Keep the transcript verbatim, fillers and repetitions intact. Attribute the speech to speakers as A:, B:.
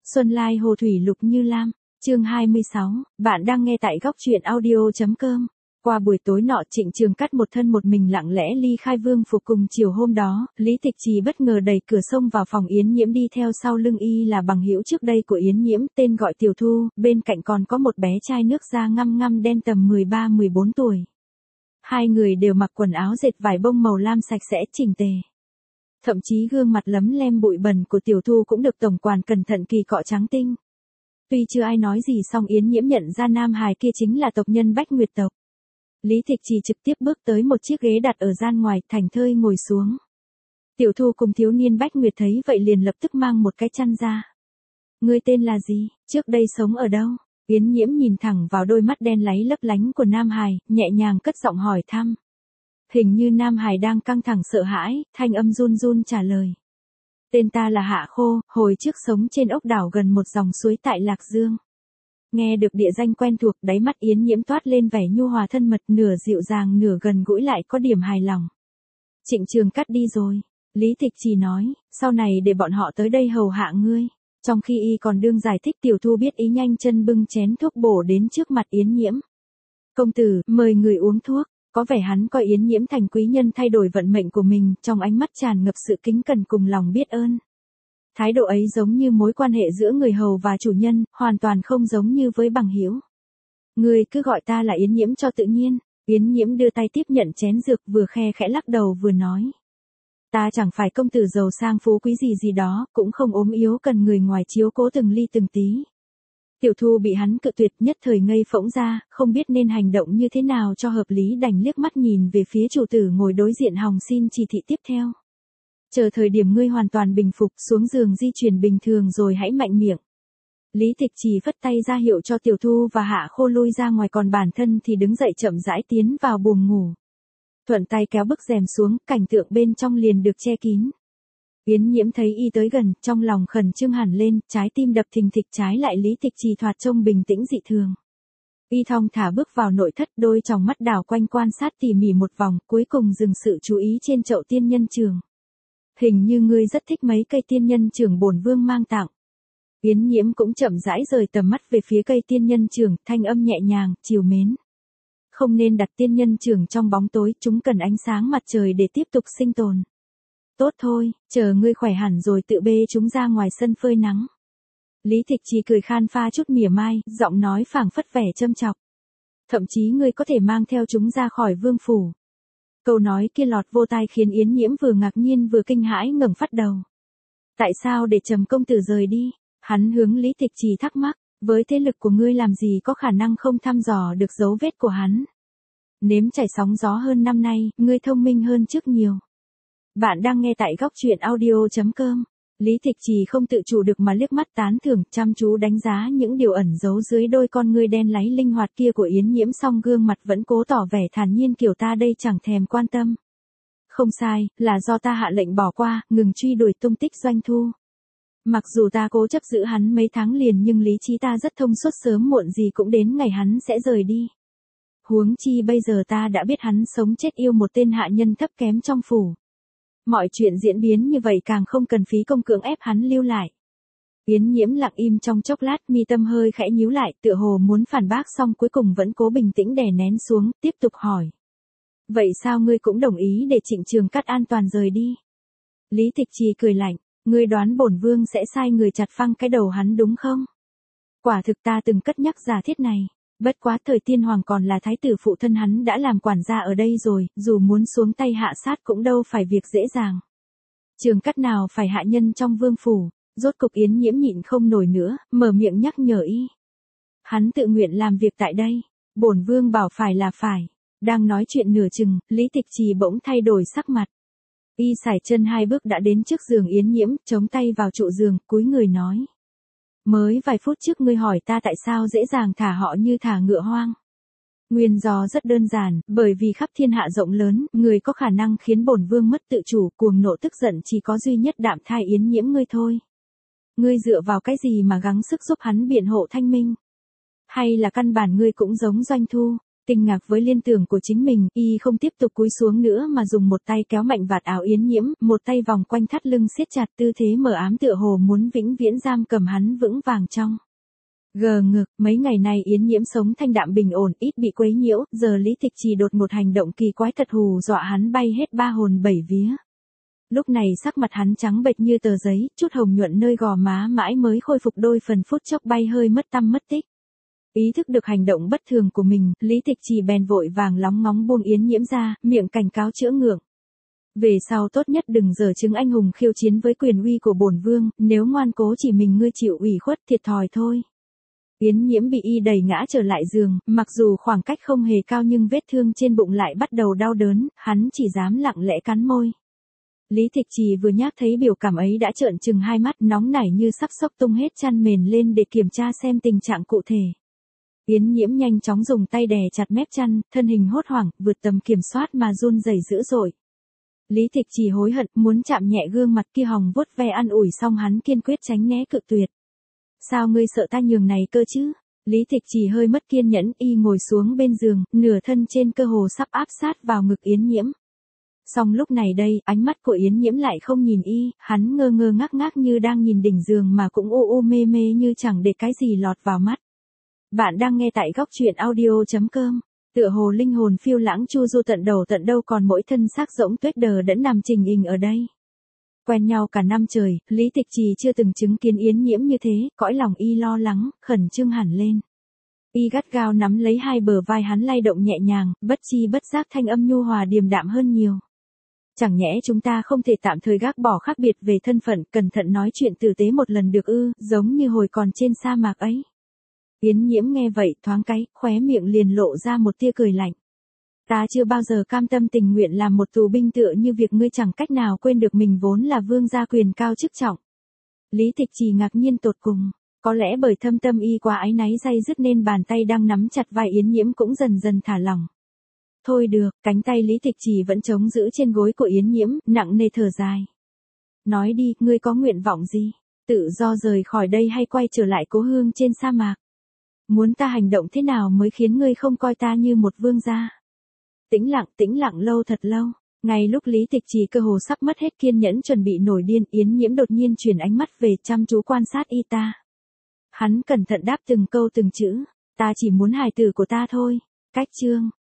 A: Xuân Lai Hồ Thủy Lục Như Lam, chương hai mươi sáu, bạn đang nghe tại góc truyện audio.com. Qua buổi tối nọ Trịnh Trường Cát một thân một mình lặng lẽ ly khai vương phục cùng chiều hôm đó, Lý Tịch Trì bất ngờ đẩy cửa xông vào phòng Yến Nhiễm đi theo sau lưng y là bằng hữu trước đây của Yến Nhiễm tên gọi Tiểu Thu, bên cạnh còn có một bé trai nước da ngăm ngăm đen tầm mười ba mười bốn tuổi. Hai người đều mặc quần áo dệt vải bông màu lam sạch sẽ chỉnh tề. Thậm chí gương mặt lấm lem bụi bẩn của Tiểu Thu cũng được tổng quản cẩn thận kỳ cọ trắng tinh. Tuy chưa ai nói gì song Yến Nhiễm nhận ra nam hài kia chính là tộc nhân Bách Nguyệt tộc. Lý Tịch Trì trực tiếp bước tới một chiếc ghế đặt ở gian ngoài, thành thơi ngồi xuống. Tiểu Thu cùng thiếu niên Bách Nguyệt thấy vậy liền lập tức mang một cái chăn ra. Ngươi tên là gì, trước đây sống ở đâu? Yến Nhiễm nhìn thẳng vào đôi mắt đen láy lấp lánh của nam hài, nhẹ nhàng cất giọng hỏi thăm. Hình như nam hài đang căng thẳng sợ hãi, thanh âm run run trả lời. Tên ta là Hạ Khô, hồi trước sống trên ốc đảo gần một dòng suối tại Lạc Dương. Nghe được địa danh quen thuộc, đáy mắt Yến Nhiễm toát lên vẻ nhu hòa thân mật, nửa dịu dàng nửa gần gũi lại có điểm hài lòng. Trịnh Trường Cát đi rồi, Lý Tịch Trì nói, sau này để bọn họ tới đây hầu hạ ngươi. Trong khi y còn đương giải thích, Tiểu Thu biết ý nhanh chân bưng chén thuốc bổ đến trước mặt Yến Nhiễm. Công tử, mời người uống thuốc. Có vẻ hắn coi Yến Nhiễm thành quý nhân thay đổi vận mệnh của mình, trong ánh mắt tràn ngập sự kính cẩn cùng lòng biết ơn. Thái độ ấy giống như mối quan hệ giữa người hầu và chủ nhân, hoàn toàn không giống như với bằng hữu. Ngươi cứ gọi ta là Yến Nhiễm cho tự nhiên. Yến Nhiễm đưa tay tiếp nhận chén dược, vừa khe khẽ lắc đầu vừa nói. Ta chẳng phải công tử giàu sang phú quý gì gì đó, cũng không ốm yếu cần người ngoài chiếu cố từng ly từng tí. Tiểu Thu bị hắn cự tuyệt, nhất thời ngây phỗng ra, không biết nên hành động như thế nào cho hợp lý, đành liếc mắt nhìn về phía chủ tử ngồi đối diện hòng xin chỉ thị tiếp theo. Chờ thời điểm ngươi hoàn toàn bình phục, xuống giường di chuyển bình thường rồi hãy mạnh miệng. Lý Tịch Trì phất tay ra hiệu cho Tiểu Thu và Hạ Khô lui ra ngoài, còn bản thân thì đứng dậy chậm rãi tiến vào buồng ngủ. Thuận tay kéo bức rèm xuống, cảnh tượng bên trong liền được che kín. Yến Nhiễm thấy y tới gần, trong lòng khẩn trương hẳn lên, trái tim đập thình thịch, trái lại Lý Tịch Trì thoạt trông bình tĩnh dị thường. Y thong thả bước vào nội thất, đôi tròng mắt đảo quanh quan sát tỉ mỉ một vòng, cuối cùng dừng sự chú ý trên chậu tiên nhân trường. Hình như ngươi rất thích mấy cây tiên nhân trường bổn vương mang tặng. Yến Nhiễm cũng chậm rãi rời tầm mắt về phía cây tiên nhân trường, thanh âm nhẹ nhàng, trìu mến. Không nên đặt tiên nhân trường trong bóng tối, chúng cần ánh sáng mặt trời để tiếp tục sinh tồn. Tốt thôi, chờ ngươi khỏe hẳn rồi tự bê chúng ra ngoài sân phơi nắng. Lý Tịch Trì cười khan pha chút mỉa mai, giọng nói phảng phất vẻ châm chọc. Thậm chí ngươi có thể mang theo chúng ra khỏi vương phủ. Câu nói kia lọt vô tai khiến Yến Nhiễm vừa ngạc nhiên vừa kinh hãi ngẩng phát đầu. Tại sao để Trầm công tử rời đi? Hắn hướng Lý Tịch Trì thắc mắc, với thế lực của ngươi làm gì có khả năng không thăm dò được dấu vết của hắn. Nếm trải sóng gió hơn năm nay, ngươi thông minh hơn trước nhiều. Bạn đang nghe tại góc truyện audio.com. Lý Tịch Trì không tự chủ được mà liếc mắt tán thưởng, chăm chú đánh giá những điều ẩn giấu dưới đôi con ngươi đen láy linh hoạt kia của Yến Nhiễm, song gương mặt vẫn cố tỏ vẻ thản nhiên, kiểu ta đây chẳng thèm quan tâm. Không sai, là do ta hạ lệnh bỏ qua, ngừng truy đuổi tung tích Doanh Thu. Mặc dù ta cố chấp giữ hắn mấy tháng liền, nhưng lý trí ta rất thông suốt, sớm muộn gì cũng đến ngày hắn sẽ rời đi. Huống chi bây giờ ta đã biết hắn sống chết yêu một tên hạ nhân thấp kém trong phủ. Mọi chuyện diễn biến như vậy càng không cần phí công cưỡng ép hắn lưu lại. Yến Nhiễm lặng im trong chốc lát, mi tâm hơi khẽ nhíu lại, tựa hồ muốn phản bác song cuối cùng vẫn cố bình tĩnh đè nén xuống, tiếp tục hỏi. Vậy sao ngươi cũng đồng ý để Trịnh Trường Cát an toàn rời đi? Lý Tịch Trì cười lạnh, ngươi đoán bổn vương sẽ sai người chặt phăng cái đầu hắn đúng không? Quả thực ta từng cất nhắc giả thiết này. Bất quá thời tiên hoàng còn là thái tử, phụ thân hắn đã làm quản gia ở đây rồi, dù muốn xuống tay hạ sát cũng đâu phải việc dễ dàng. Trường Cát nào phải hạ nhân trong vương phủ, rốt cục Yến Nhiễm nhịn không nổi nữa, mở miệng nhắc nhở y. Hắn tự nguyện làm việc tại đây, bổn vương bảo phải là phải. Đang nói chuyện nửa chừng, Lý Tịch Trì bỗng thay đổi sắc mặt. Y sải chân hai bước đã đến trước giường Yến Nhiễm, chống tay vào trụ giường, cúi người nói. Mới vài phút trước ngươi hỏi ta tại sao dễ dàng thả họ như thả ngựa hoang. Nguyên do rất đơn giản, bởi vì khắp thiên hạ rộng lớn, người có khả năng khiến bổn vương mất tự chủ, cuồng nộ tức giận chỉ có duy nhất Đạm Thai Yến Nhiễm ngươi thôi. Ngươi dựa vào cái gì mà gắng sức giúp hắn biện hộ thanh minh? Hay là căn bản ngươi cũng giống Doanh Thu, Kinh ngạc với liên tưởng của chính mình, y không tiếp tục cúi xuống nữa mà dùng một tay kéo mạnh vạt áo Yến Nhiễm, một tay vòng quanh thắt lưng siết chặt, tư thế mờ ám tựa hồ muốn vĩnh viễn giam cầm hắn vững vàng trong. Gờ ngực, mấy ngày nay Yến Nhiễm sống thanh đạm bình ổn, ít bị quấy nhiễu, giờ Lý Tịch Trì đột một hành động kỳ quái thật hù dọa hắn bay hết ba hồn bảy vía. Lúc này sắc mặt hắn trắng bệch như tờ giấy, chút hồng nhuận nơi gò má mãi mới khôi phục đôi phần phút chốc bay hơi mất tăm mất tích. Ý thức được hành động bất thường của mình, Lý Tịch Trì bèn vội vàng lóng ngóng buông Yến Nhiễm ra, miệng cảnh cáo chữa ngượng. Về sau tốt nhất đừng giở chứng anh hùng khiêu chiến với quyền uy của bổn vương, nếu ngoan cố chỉ mình ngươi chịu ủy khuất thiệt thòi thôi. Yến Nhiễm bị y đẩy ngã trở lại giường, mặc dù khoảng cách không hề cao nhưng vết thương trên bụng lại bắt đầu đau đớn, hắn chỉ dám lặng lẽ cắn môi. Lý Tịch Trì vừa nhắc thấy biểu cảm ấy đã trợn trừng hai mắt nóng nảy như sắp xốc tung hết chăn mền lên để kiểm tra xem tình trạng cụ thể. Yến Nhiễm nhanh chóng dùng tay đè chặt mép chăn, thân hình hốt hoảng, vượt tầm kiểm soát mà run rẩy dữ dội. Lý Tịch Trì hối hận, muốn chạm nhẹ gương mặt kia hòng vuốt ve an ủi xong hắn kiên quyết tránh né cự tuyệt. Sao ngươi sợ ta nhường này cơ chứ? Lý Tịch Trì hơi mất kiên nhẫn, y ngồi xuống bên giường, nửa thân trên cơ hồ sắp áp sát vào ngực Yến Nhiễm. Song lúc này đây, ánh mắt của Yến Nhiễm lại không nhìn y, hắn ngơ ngơ ngác ngác như đang nhìn đỉnh giường mà cũng u u mê mê như chẳng để cái gì lọt vào mắt. Bạn đang nghe tại góc truyện audio chấm com. Tựa hồ linh hồn phiêu lãng chu du tận đầu tận đâu còn mỗi thân xác rỗng tuếch đờ đẫn nằm trình hình ở đây. Quen nhau cả năm trời, Lý Tịch Trì chưa từng chứng kiến Yến Nhiễm như thế, cõi lòng y lo lắng, khẩn trương hẳn lên. Y gắt gao nắm lấy hai bờ vai hắn lay động nhẹ nhàng, bất chi bất giác thanh âm nhu hòa điềm đạm hơn nhiều. Chẳng nhẽ chúng ta không thể tạm thời gác bỏ khác biệt về thân phận, cẩn thận nói chuyện tử tế một lần được ư, giống như hồi còn trên sa mạc ấy. Yến Nhiễm nghe vậy thoáng cái, khóe miệng liền lộ ra một tia cười lạnh. Ta chưa bao giờ cam tâm tình nguyện làm một tù binh tựa như việc ngươi chẳng cách nào quên được mình vốn là vương gia quyền cao chức trọng. Lý Tịch Trì ngạc nhiên tột cùng, có lẽ bởi thâm tâm y quá áy náy day dứt nên bàn tay đang nắm chặt vai Yến Nhiễm cũng dần dần thả lỏng. Thôi được, cánh tay Lý Tịch Trì vẫn chống giữ trên gối của Yến Nhiễm, nặng nề thở dài. Nói đi, ngươi có nguyện vọng gì? Tự do rời khỏi đây hay quay trở lại cố hương trên sa mạc? Muốn ta hành động thế nào mới khiến ngươi không coi ta như một vương gia? Tĩnh lặng, tĩnh lặng lâu thật lâu. Ngay lúc Lý Tịch Trì cơ hồ sắp mất hết kiên nhẫn chuẩn bị nổi điên, Yến Nhiễm đột nhiên chuyển ánh mắt về chăm chú quan sát y ta. Hắn cẩn thận đáp từng câu từng chữ. Ta chỉ muốn hài tử của ta thôi. Cách chương.